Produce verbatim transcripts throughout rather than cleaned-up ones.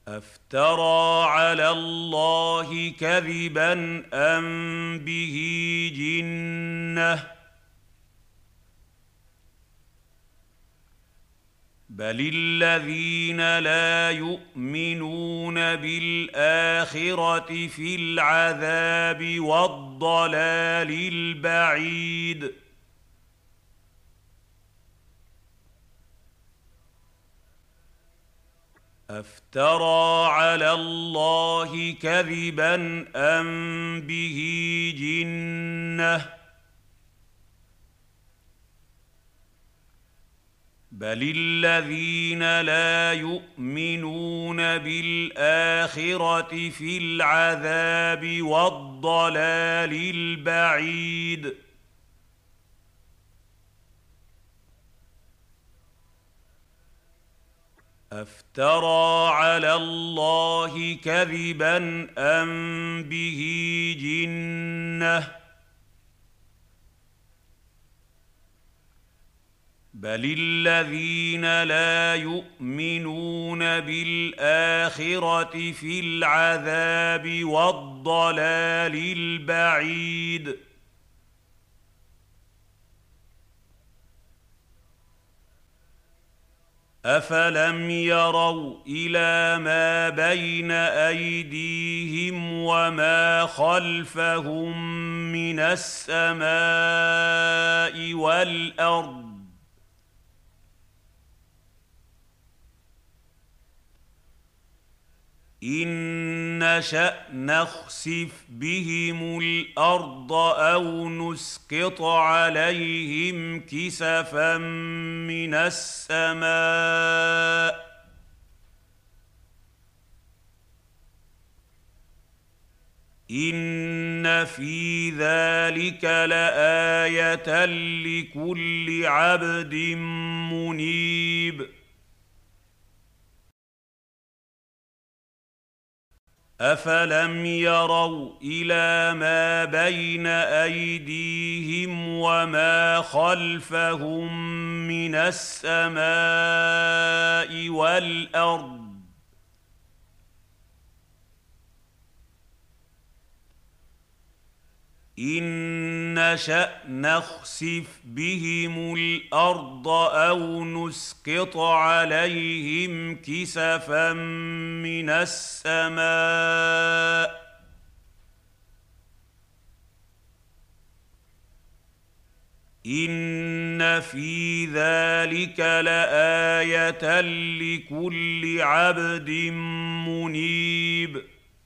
أفترى على الله كذبا أم به جنة بل الذين لا يؤمنون بالآخرة في العذاب والضلال البعيد أفترى على الله كذبا أم به جنة بل الذين لا يؤمنون بالآخرة في العذاب والضلال البعيد أفترى على الله كذبا أم به جنة بل الذين لا يؤمنون بالآخرة في العذاب والضلال البعيد أفلم يروا إلى ما بين أيديهم وما خلفهم من السماء والأرض إن نشأ نخسف بهم الأرض أو نسقط عليهم كسفا من السماء إن في ذلك لآية لكل عبد منيب أفلم يروا إلى ما بين أيديهم وما خلفهم من السماء والأرض إن نشأ نخسف بهم الأرض أو نسقط عليهم كسفا من السماء إن في ذلك لآية لكل عبد منيب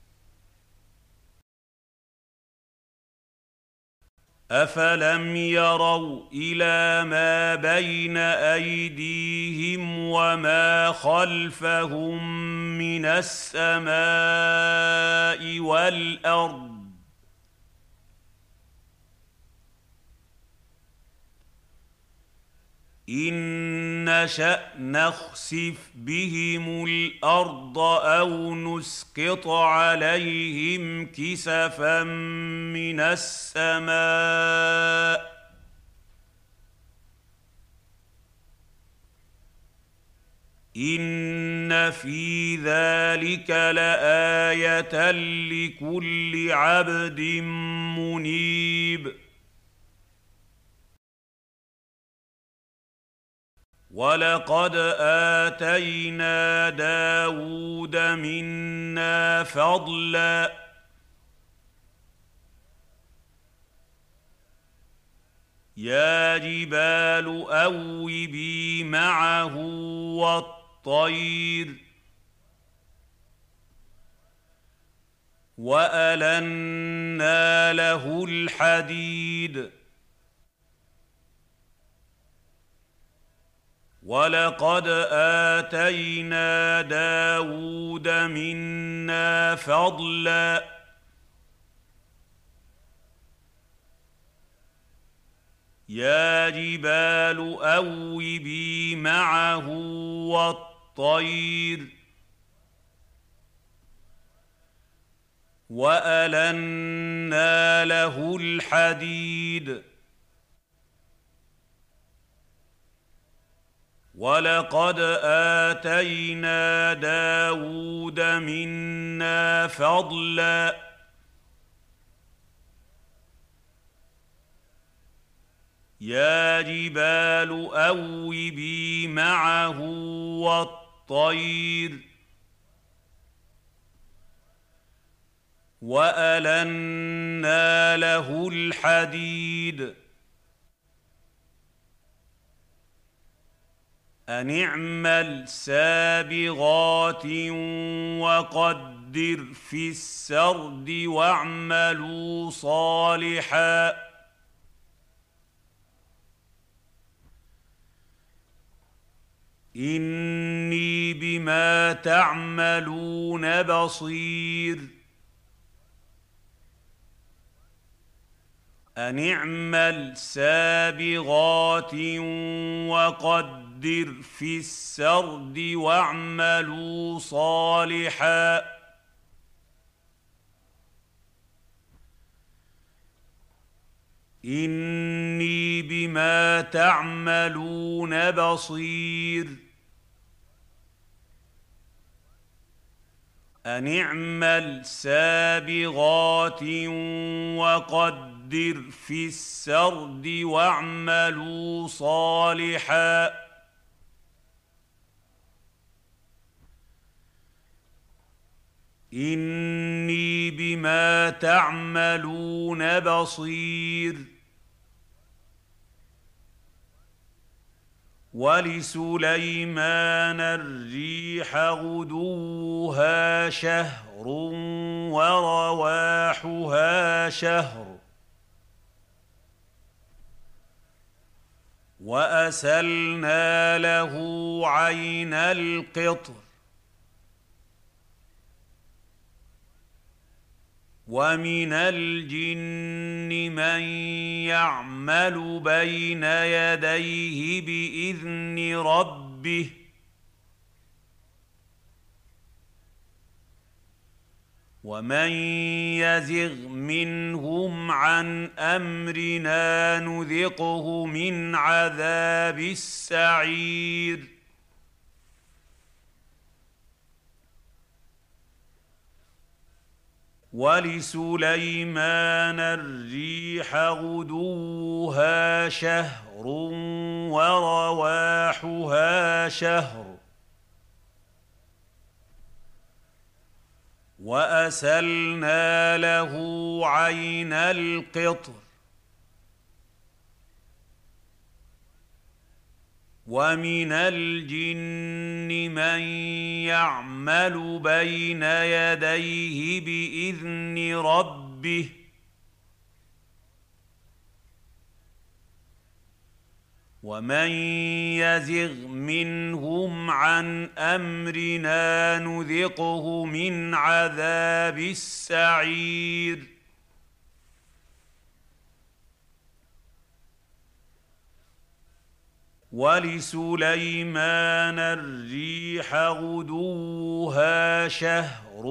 أفلم يروا إلى ما بين أيديهم وما خلفهم من السماء والأرض إن نشأ نخسف بهم الأرض أو نسقط عليهم كسفا من السماء إن في ذلك لآية لكل عبد منيب ولقد آتينا داود منا فضلا يا جبال أوبي معه والطير وألنا له الحديد ولقد آتينا داود منا فضلا يا جبال أوبي معه والطير وألنا له الحديد وَلَقَدْ آتَيْنَا دَاوُودَ مِنَّا فَضْلًا يَا جِبَالُ أَوِّبِي مَعَهُ وَالطَّيْرَ وَأَلَنَّا لَهُ الْحَدِيدَ أَنِ اعْمَلْ سَابِغَاتٍ وَقَدِّرْ فِي السَّرْدِ وَاعْمَلُوا صَالِحًا إِنِّي بِمَا تَعْمَلُونَ بَصِيرٌ أَنِ اعْمَلْ سَابِغَاتٍ وَقَدِّرْ فِي السَّرْدِ وَاعْمَلُوا صَالِحًا إِنِّي بِمَا تَعْمَلُونَ بَصِيرٌ أَنِ اعْمَلْ سَابِغَاتٍ وَقَدِّرْ فِي السَّرْدِ وَاعْمَلُوا صَالِحًا إِنِّي بِمَا تَعْمَلُونَ بَصِيرٌ وَلِسُلَيْمَانَ الرِّيحَ غُدُوُّهَا شَهْرٌ وَرَوَاحُهَا شَهْرٌ وَأَسَلْنَا لَهُ عَيْنَ الْقِطْرِ وَمِنَ الْجِنِّ مَن يَعْمَلُ بَيْنَ يَدَيْهِ بِإِذْنِ رَبِّهِ وَمَن يَزِغْ مِنْهُمْ عَنْ أَمْرِنَا نُذِقْهُ مِنْ عَذَابِ السَّعِيرِ وَلِسُلَيْمَانَ الرِّيحَ غُدُوُّهَا شَهْرٌ وَرَوَاحُهَا شَهْرٌ وَأَسَلْنَا لَهُ عَيْنَ الْقِطْرِ وَمِنَ الْجِنِّ مَن يَعْمَلُ بَيْنَ يَدَيْهِ بِإِذْنِ رَبِّهِ وَمَن يَزِغْ مِنْهُمْ عَنْ أَمْرِنَا نُذِقْهُ مِنْ عَذَابِ السَّعِيرِ وَلِسُلَيْمَانَ الرِّيحَ غُدُوُّهَا شَهْرٌ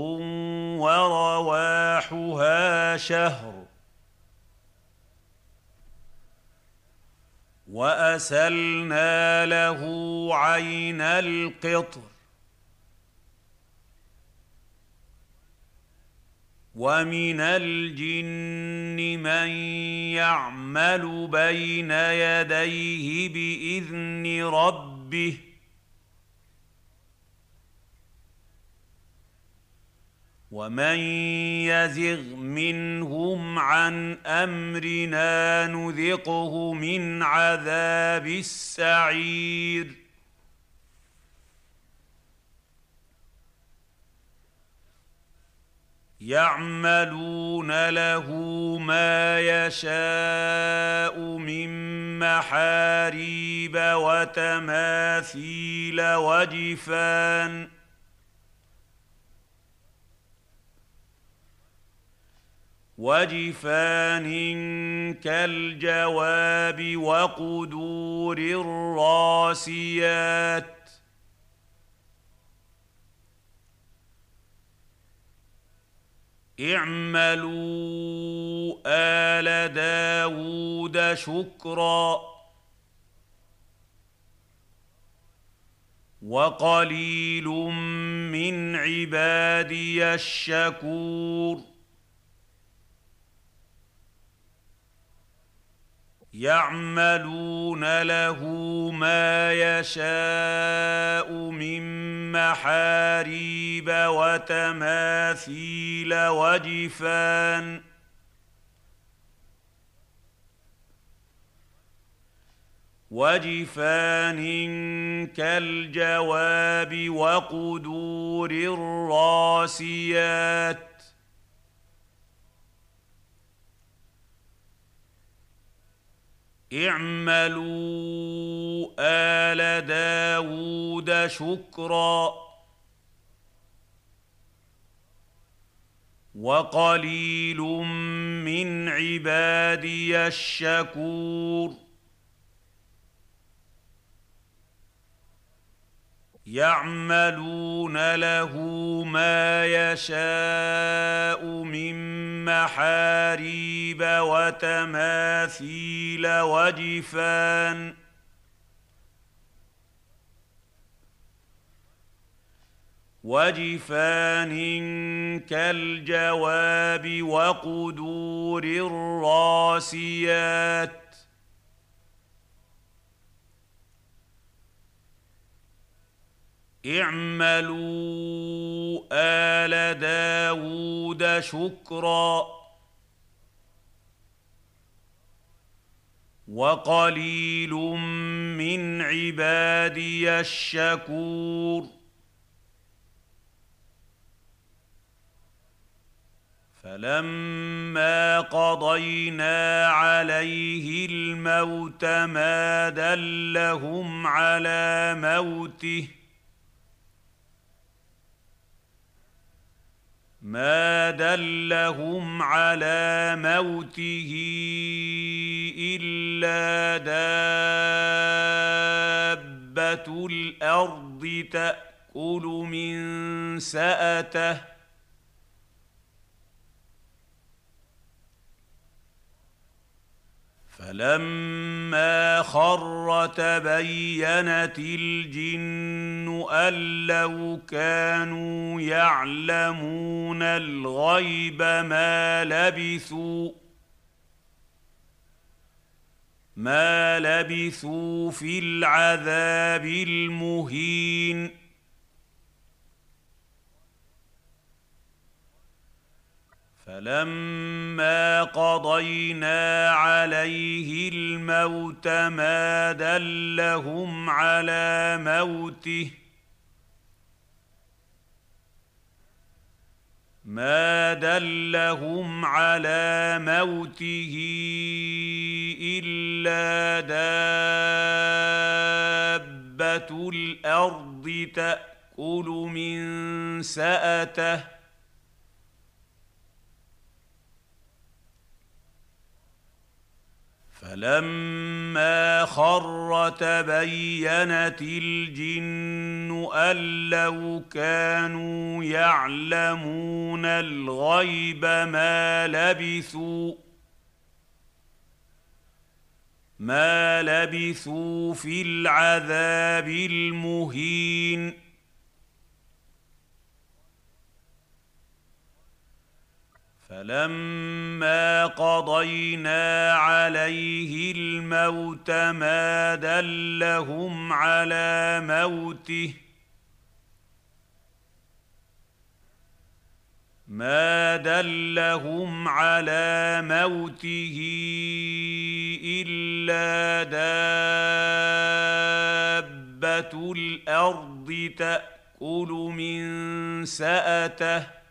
وَرَوَاحُهَا شَهْرٌ وَأَسَلْنَا لَهُ عَيْنَ الْقِطْرِ وَمِنَ الْجِنِّ مَن يَعْمَلُ بَيْنَ يَدَيْهِ بِإِذْنِ رَبِّهِ وَمَن يَزِغْ مِنْهُمْ عَنْ أَمْرِنَا نُذِقْهُ مِنْ عَذَابِ السَّعِيرِ يَعْمَلُونَ لَهُ مَا يَشَاءُ مِن مَّحَارِيبَ وَتَمَاثِيلَ وَجِفَانٍ وَجِفَانٍ كَالْجَوَابِ وَقُدُورٍ الرَّاسِيَاتِ اعْمَلُوا آلَ دَاوُودَ شُكْرًا وقليل من عبادي الشكور يعملون له ما يشاء من محاريب وتماثيل وجفان وجفان كالجواب وقدور الراسيات اعملوا آل داود شكرا وقليل من عبادي الشكور يعملون له ما يشاء من محاريب وتماثيل وجفان وجفان كالجواب وقدور الراسيات اعملوا آل داود شكرا وقليل من عبادي الشكور فلما قضينا عليه الموت ما دلهم على موته ما دلهم على موته إلا دابة الأرض تأكل من سأته فلما خر تبينت الجن أن لو كانوا يعلمون الغيب ما لبثوا ما لبثوا في العذاب المهين فلما قضينا عليه الموت ما دلهم على موته ما دلهم على موته إلا دابة الأرض تأكل من سأته فلما خر تبينت الجن أن لو كانوا يعلمون الغيب ما لبثوا ما لبثوا في العذاب المهين فلما قضينا عليه الموت ما دلهم على موته ما دلهم على موته إلا دابة الأرض تأكل من سأته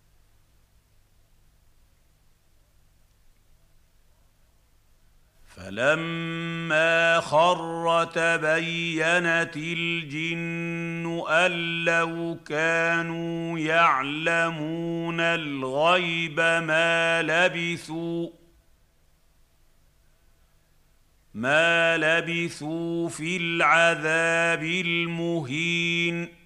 فلما خر تبينت الجن أن لو كانوا يعلمون الغيب ما لبثوا ما لبثوا في العذاب المهين